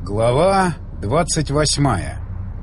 Глава 28.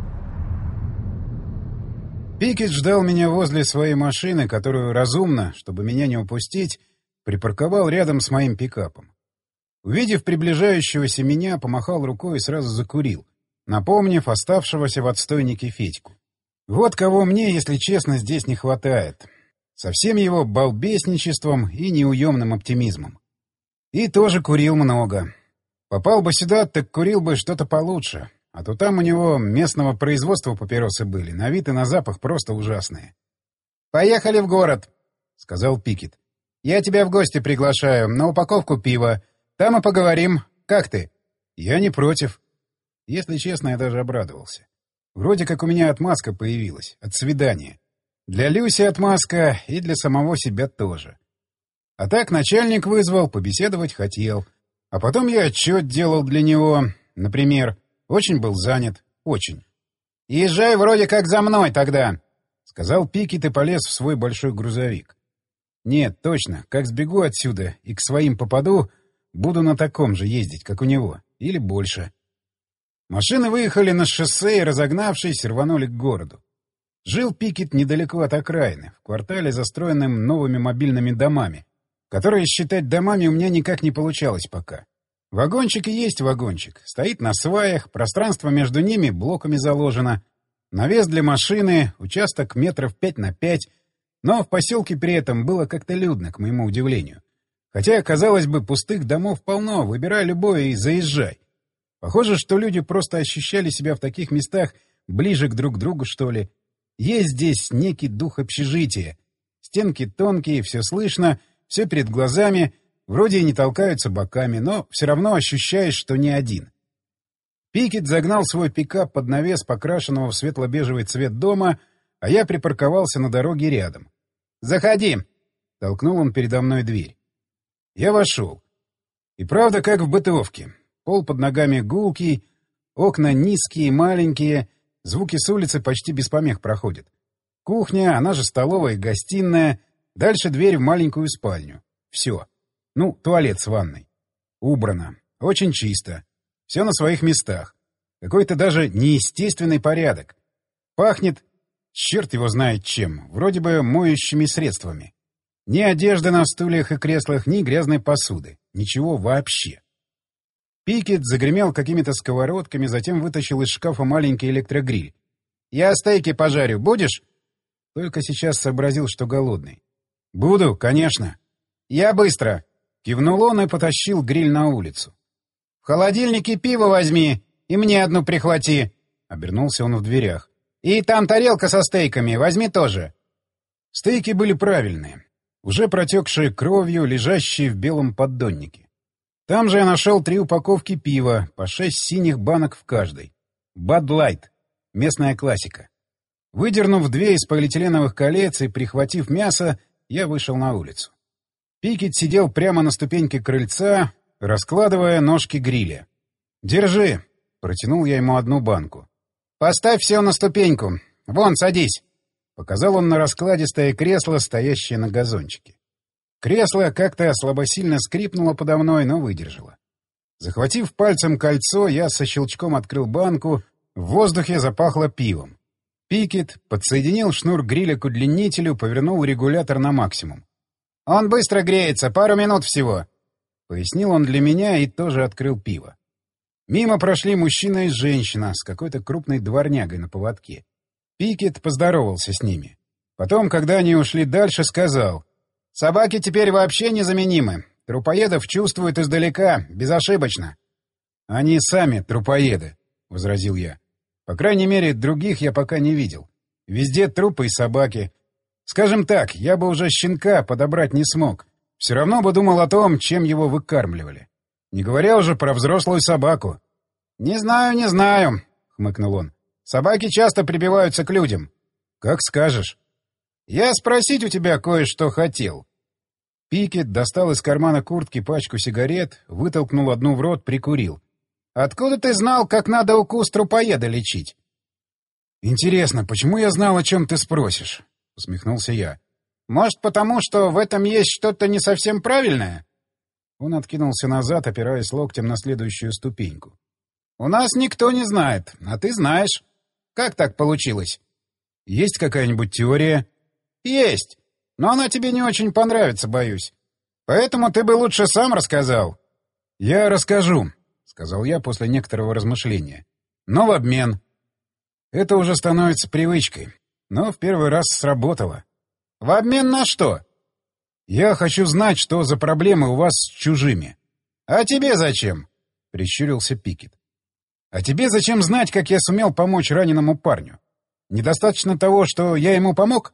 Пикет ждал меня возле своей машины, которую разумно, чтобы меня не упустить, припарковал рядом с моим пикапом. Увидев приближающегося меня, помахал рукой и сразу закурил, напомнив оставшегося в отстойнике Федьку. Вот кого мне, если честно, здесь не хватает. Со всем его балбесничеством и неуемным оптимизмом. И тоже курил много. Попал бы сюда, так курил бы что-то получше. А то там у него местного производства папиросы были, на вид и на запах просто ужасные. «Поехали в город», — сказал Пикет. «Я тебя в гости приглашаю, на упаковку пива. Там и поговорим. Как ты?» «Я не против». Если честно, я даже обрадовался. Вроде как у меня отмазка появилась, от свидания. Для Люси отмазка и для самого себя тоже. А так начальник вызвал, побеседовать хотел. А потом я отчет делал для него, например. Очень был занят. Очень. «Езжай вроде как за мной тогда», — сказал Пикет и полез в свой большой грузовик. «Нет, точно. Как сбегу отсюда и к своим попаду, буду на таком же ездить, как у него. Или больше». Машины выехали на шоссе и, разогнавшись, рванули к городу. Жил Пикет недалеко от окраины, в квартале, застроенном новыми мобильными домами, которые считать домами у меня никак не получалось пока. Вагончик и есть вагончик. Стоит на сваях, пространство между ними блоками заложено. Навес для машины, участок метров 5 на 5. Но в поселке при этом было как-то людно, к моему удивлению. Хотя, казалось бы, пустых домов полно, выбирай любой и заезжай. Похоже, что люди просто ощущали себя в таких местах ближе к друг другу, что ли. Есть здесь некий дух общежития. Стенки тонкие, все слышно, все перед глазами, вроде и не толкаются боками, но все равно ощущаешь, что не один. Пикет загнал свой пикап под навес покрашенного в светло-бежевый цвет дома, а я припарковался на дороге рядом. «Заходи!» — толкнул он передо мной дверь. Я вошел. И правда, как в бытовке. Пол под ногами гулкий, окна низкие, маленькие, звуки с улицы почти без помех проходят. Кухня, она же столовая и гостиная, дальше дверь в маленькую спальню. Все. Ну, туалет с ванной. Убрано. Очень чисто. Все на своих местах. Какой-то даже неестественный порядок. Пахнет, черт его знает чем, вроде бы моющими средствами. Ни одежды на стульях и креслах, ни грязной посуды. Ничего вообще. Пикет загремел какими-то сковородками, затем вытащил из шкафа маленький электрогриль. «Я стейки пожарю. Будешь?» Только сейчас сообразил, что голодный. «Буду, конечно». «Я быстро!» — кивнул он и потащил гриль на улицу. «В холодильнике пиво возьми и мне одну прихвати!» — обернулся он в дверях. «И там тарелка со стейками, возьми тоже!» Стейки были правильные, уже протекшие кровью, лежащие в белом поддоннике. Там же я нашел 3 упаковки пива, по 6 синих банок в каждой. Bud Light. Местная классика. Выдернув 2 из полиэтиленовых колец и прихватив мясо, я вышел на улицу. Пикет сидел прямо на ступеньке крыльца, раскладывая ножки гриля. «Держи!» — протянул я ему одну банку. «Поставь все на ступеньку. Вон, садись!» — показал он на раскладистое кресло, стоящее на газончике. Кресло как-то слабосильно скрипнуло подо мной, но выдержало. Захватив пальцем кольцо, я со щелчком открыл банку, в воздухе запахло пивом. Пикет подсоединил шнур гриля к удлинителю, повернул регулятор на максимум. «Он быстро греется, пару минут всего», — пояснил он для меня и тоже открыл пиво. Мимо прошли мужчина и женщина с какой-то крупной дворнягой на поводке. Пикет поздоровался с ними. Потом, когда они ушли дальше, сказал: «Собаки теперь вообще незаменимы. Трупоедов чувствуют издалека, безошибочно». «Они сами трупоеды», — возразил я. «По крайней мере, других я пока не видел. Везде трупы и собаки. Скажем так, я бы уже щенка подобрать не смог. Все равно бы думал о том, чем его выкармливали. Не говоря уже про взрослую собаку». «Не знаю», — хмыкнул он. «Собаки часто прибиваются к людям». «Как скажешь». «Я спросить у тебя кое-что хотел». Пикет достал из кармана куртки пачку сигарет, вытолкнул одну в рот, прикурил. «Откуда ты знал, как надо укус трупоеда лечить?» «Интересно, почему я знал, о чем ты спросишь?» — усмехнулся я. «Может, потому что в этом есть что-то не совсем правильное?» Он откинулся назад, опираясь локтем на следующую ступеньку. У нас никто не знает, а ты знаешь. Как так получилось? Есть какая-нибудь теория? Есть, но она тебе не очень понравится, боюсь. Поэтому ты бы лучше сам рассказал. Я расскажу, — сказал я после некоторого размышления. Но в обмен. Это уже становится привычкой. Но в первый раз сработало. В обмен на что? Я хочу знать, что за проблемы у вас с чужими. А тебе зачем? — прищурился Пикет. А тебе зачем знать, как я сумел помочь раненому парню? Недостаточно того, что я ему помог?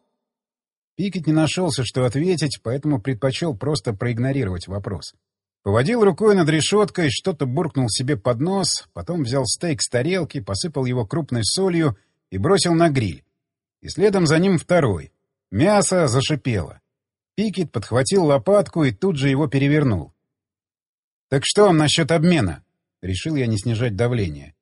Пикет не нашелся, что ответить, поэтому предпочел просто проигнорировать вопрос. Поводил рукой над решеткой, что-то буркнул себе под нос, потом взял стейк с тарелки, посыпал его крупной солью и бросил на гриль. И следом за ним второй. Мясо зашипело. Пикет подхватил лопатку и тут же его перевернул. «Так что насчет обмена?» Решил я не снижать давление.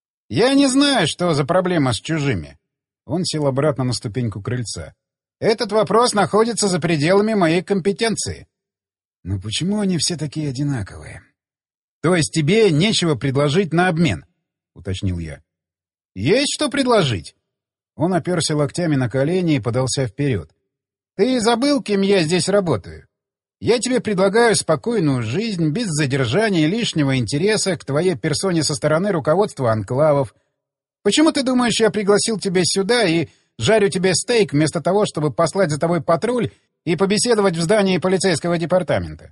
«Я не знаю, что за проблема с чужими». Он сел обратно на ступеньку крыльца. «Этот вопрос находится за пределами моей компетенции». «Но почему они все такие одинаковые?» «То есть тебе нечего предложить на обмен?» — уточнил я. «Есть что предложить?» Он оперся локтями на колени и подался вперед. «Ты забыл, кем я здесь работаю? Я тебе предлагаю спокойную жизнь, без задержания и лишнего интереса к твоей персоне со стороны руководства анклавов. Почему ты думаешь, я пригласил тебя сюда и жарю тебе стейк вместо того, чтобы послать за тобой патруль и побеседовать в здании полицейского департамента?»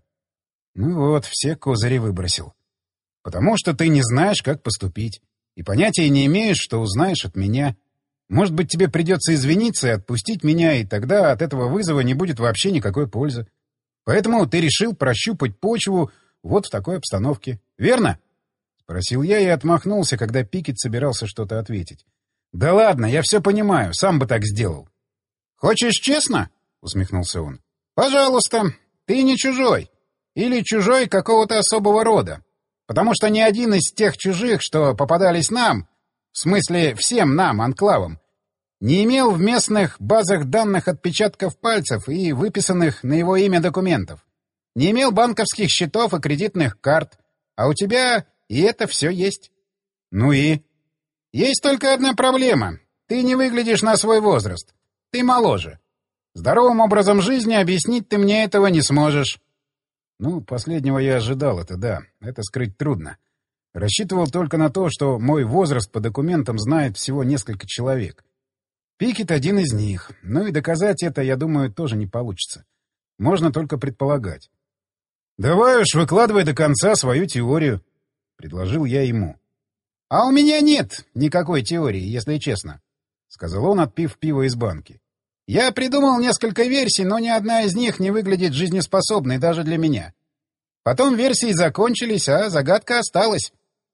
Ну вот, все козыри выбросил. «Потому что ты не знаешь, как поступить, и понятия не имеешь, что узнаешь от меня. Может быть, тебе придется извиниться и отпустить меня, и тогда от этого вызова не будет вообще никакой пользы. Поэтому ты решил прощупать почву вот в такой обстановке. Верно?» — спросил я и отмахнулся, когда Пикет собирался что-то ответить. «Да ладно, я все понимаю, сам бы так сделал». «Хочешь честно?» — усмехнулся он. «Пожалуйста, ты не чужой. Или чужой какого-то особого рода. Потому что ни один из тех чужих, что попадались нам, в смысле всем нам, анклавам, не имел в местных базах данных отпечатков пальцев и выписанных на его имя документов. Не имел банковских счетов и кредитных карт. А у тебя и это все есть». «Ну и?» «Есть только одна проблема. Ты не выглядишь на свой возраст. Ты моложе. Здоровым образом жизни объяснить ты мне этого не сможешь». Ну, последнего я ожидал, это да. Это скрыть трудно. Рассчитывал только на то, что мой возраст по документам знает всего несколько человек. Пикет один из них. Ну и доказать это, я думаю, тоже не получится. Можно только предполагать. «Давай уж выкладывай до конца свою теорию», — предложил я ему. «А у меня нет никакой теории, если честно», — сказал он, отпив пиво из банки. «Я придумал несколько версий, но ни одна из них не выглядит жизнеспособной даже для меня. Потом версии закончились, а загадка осталась».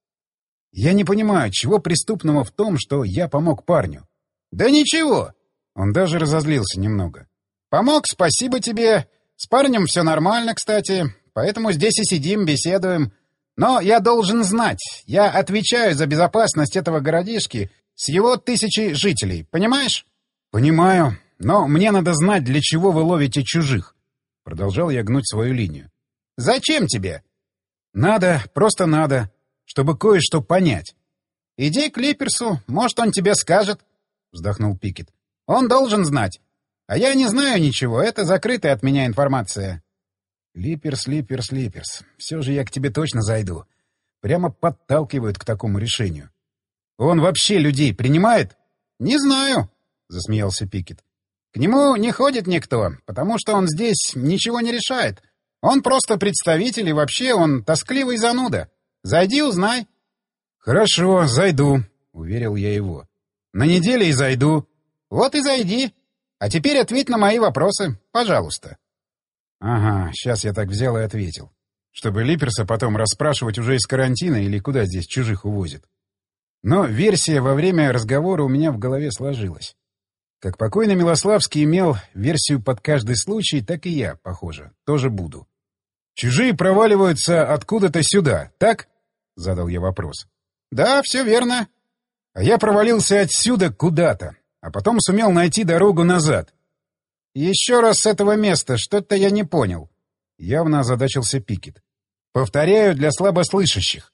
«Я не понимаю, чего преступного в том, что я помог парню?» «Да ничего». Он даже разозлился немного. «Помог, спасибо тебе. С парнем все нормально, кстати. Поэтому здесь и сидим, беседуем. Но я должен знать. Я отвечаю за безопасность этого городишки с его 1000 жителей. Понимаешь?» «Понимаю. Но мне надо знать, для чего вы ловите чужих». Продолжал я гнуть свою линию. «Зачем тебе?» «Надо, просто надо, чтобы кое-что понять». «Иди к Липерсу, может, он тебе скажет», — вздохнул Пикет. «Он должен знать. А я не знаю ничего, это закрытая от меня информация». «Липерс, Липерс, Липерс. Все же я к тебе точно зайду. Прямо подталкивают к такому решению. Он вообще людей принимает?» «Не знаю», — засмеялся Пикет. «К нему не ходит никто, потому что он здесь ничего не решает. Он просто представитель, и вообще он тоскливый зануда. Зайди, узнай». «Хорошо, зайду», — уверил я его. «На неделе и зайду». «Вот и зайди. А теперь ответь на мои вопросы, пожалуйста». Ага, сейчас я так взял и ответил. Чтобы Липерса потом расспрашивать уже из карантина или куда здесь чужих увозят. Но версия во время разговора у меня в голове сложилась. Как покойный Милославский имел версию под каждый случай, так и я, похоже, тоже буду. «Чужие проваливаются откуда-то сюда, так?» — задал я вопрос. «Да, все верно». «А я провалился отсюда куда-то, а потом сумел найти дорогу назад». «Еще раз с этого места, что-то я не понял». Явно озадачился Пикет. «Повторяю для слабослышащих.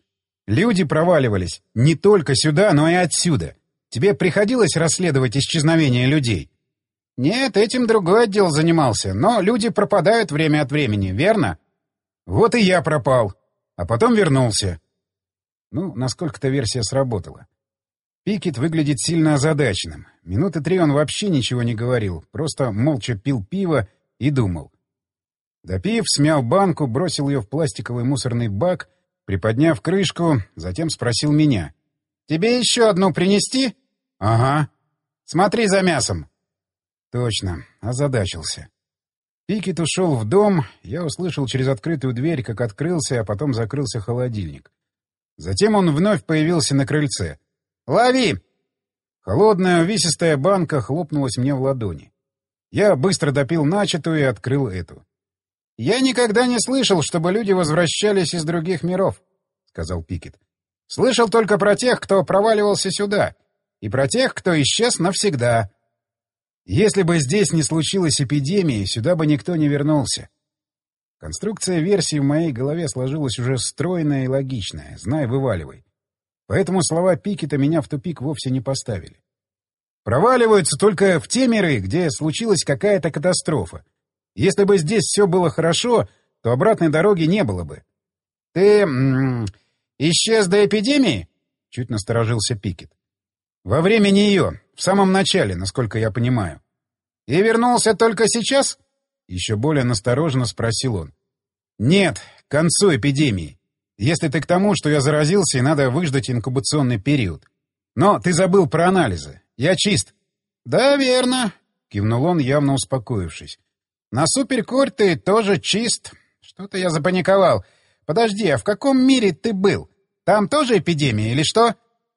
Люди проваливались не только сюда, но и отсюда. Тебе приходилось расследовать исчезновение людей? Нет, этим другой отдел занимался, но люди пропадают время от времени, верно? Вот и я пропал, а потом вернулся. Ну, насколько-то версия сработала. Пикет выглядит сильно озадаченным. Минуты 3 он вообще ничего не говорил, просто молча пил пиво и думал. Допив, смял банку, бросил ее в пластиковый мусорный бак, приподняв крышку, затем спросил меня. «Тебе еще одну принести?» «Ага». «Смотри за мясом». Точно, озадачился. Пикет ушел в дом, я услышал через открытую дверь, как открылся, а потом закрылся холодильник. Затем он вновь появился на крыльце. «Лови!» Холодная увесистая банка хлопнулась мне в ладони. Я быстро допил начатую и открыл эту. «Я никогда не слышал, чтобы люди возвращались из других миров», — сказал Пикет. «Слышал только про тех, кто проваливался сюда, и про тех, кто исчез навсегда. Если бы здесь не случилось эпидемии, сюда бы никто не вернулся». Конструкция версии в моей голове сложилась уже стройная и логичная, знай, вываливай. Поэтому слова Пикета меня в тупик вовсе не поставили. Проваливаются только в те миры, где случилась какая-то катастрофа. Если бы здесь все было хорошо, то обратной дороги не было бы. — Ты исчез до эпидемии? — чуть насторожился Пикет. — Во время нее, в самом начале, насколько я понимаю. — И вернулся только сейчас? — еще более настороженно спросил он. — Нет, к концу эпидемии. Если ты к тому, что я заразился и надо выждать инкубационный период. Но ты забыл про анализы. Я чист. — Да, верно, — кивнул он, явно успокоившись. — На суперкорь ты тоже чист. Что-то я запаниковал. Подожди, а в каком мире ты был? Там тоже эпидемия или что?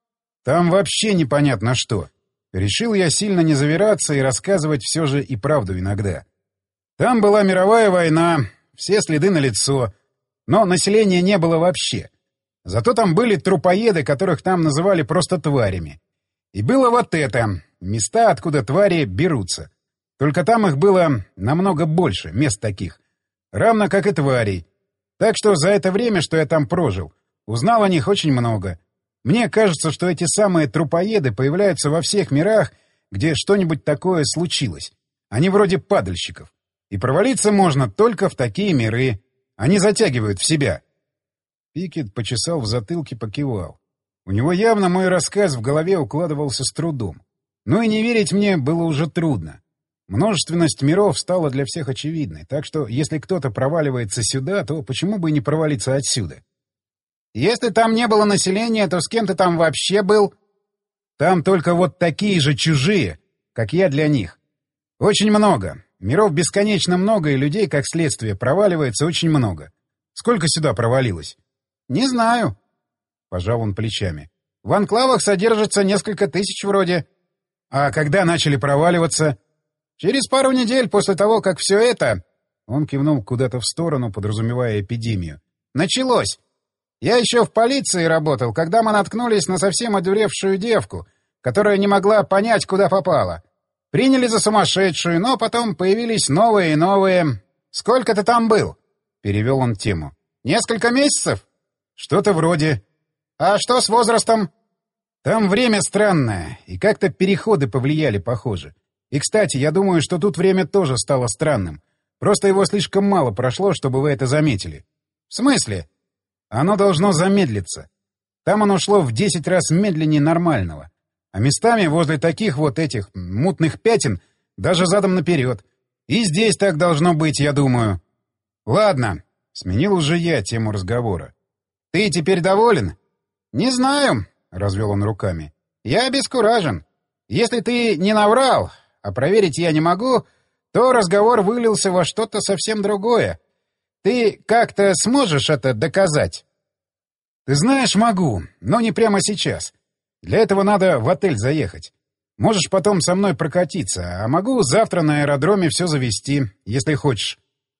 — Там вообще непонятно что. Решил я сильно не завираться и рассказывать все же и правду иногда. Там была мировая война, все следы налицо, но населения не было вообще. Зато там были трупоеды, которых там называли просто тварями. И было вот это, места, откуда твари берутся. Только там их было намного больше, мест таких. Равно как и тварей. Так что за это время, что я там прожил, узнал о них очень много. Мне кажется, что эти самые трупоеды появляются во всех мирах, где что-нибудь такое случилось. Они вроде падальщиков. И провалиться можно только в такие миры. Они затягивают в себя. Пикет почесал в затылке, покивал. У него явно мой рассказ в голове укладывался с трудом. Но и не верить мне было уже трудно. Множественность миров стала для всех очевидной, так что если кто-то проваливается сюда, то почему бы и не провалиться отсюда? Если там не было населения, то с кем ты там вообще был? Там только вот такие же чужие, как я для них. Очень много. Миров бесконечно много, и людей, как следствие, проваливается очень много. Сколько сюда провалилось? Не знаю. Пожал он плечами. В анклавах содержится несколько тысяч вроде. А когда начали проваливаться? Через пару недель после того, как все это... Он кивнул куда-то в сторону, подразумевая эпидемию. Началось. Я еще в полиции работал, когда мы наткнулись на совсем одуревшую девку, которая не могла понять, куда попала. Приняли за сумасшедшую, но потом появились новые и новые. «Сколько ты там был?» — перевел он тему. «Несколько месяцев?» «Что-то вроде». «А что с возрастом?» «Там время странное, и как-то переходы повлияли, похоже. И, кстати, я думаю, что тут время тоже стало странным. Просто его слишком мало прошло, чтобы вы это заметили». «В смысле?» «Оно должно замедлиться. Там оно шло в 10 раз медленнее нормального. А местами возле таких вот этих мутных пятен даже задом наперед. И здесь так должно быть, я думаю». «Ладно», — сменил уже я тему разговора. «Ты теперь доволен?» «Не знаю», — развел он руками. «Я обескуражен. Если ты не наврал, а проверить я не могу, то разговор вылился во что-то совсем другое. Ты как-то сможешь это доказать?» «Ты знаешь, могу, но не прямо сейчас. Для этого надо в отель заехать. Можешь потом со мной прокатиться, а могу завтра на аэродроме все завести, если хочешь».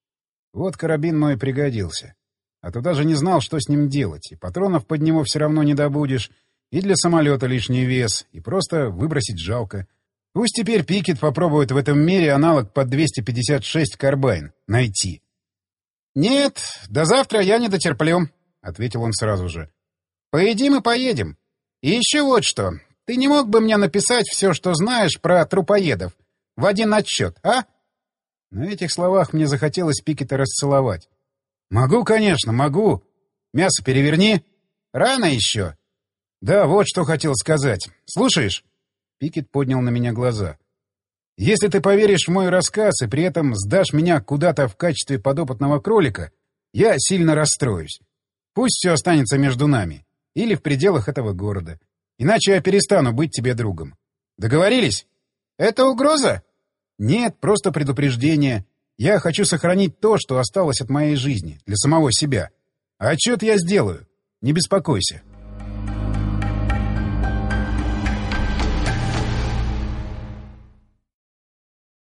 Вот карабин мой пригодился. А то даже не знал, что с ним делать, и патронов под него все равно не добудешь, и для самолета лишний вес, и просто выбросить жалко. Пусть теперь Пикет попробует в этом мире аналог под 256 карбайн найти. «Нет, до завтра я не дотерплю», — ответил он сразу же. Поедим и поедем. И еще вот что. Ты не мог бы мне написать все, что знаешь про трупоедов, в один отчет, а? На этих словах мне захотелось Пикета расцеловать. Могу, конечно, могу. Мясо переверни. Рано еще. Да, вот что хотел сказать. Слушаешь? Пикет поднял на меня глаза. Если ты поверишь в мой рассказ и при этом сдашь меня куда-то в качестве подопытного кролика, я сильно расстроюсь. Пусть все останется между нами. Или в пределах этого города. Иначе я перестану быть тебе другом. Договорились? Это угроза? Нет, просто предупреждение. Я хочу сохранить то, что осталось от моей жизни, для самого себя. А отчет я сделаю. Не беспокойся.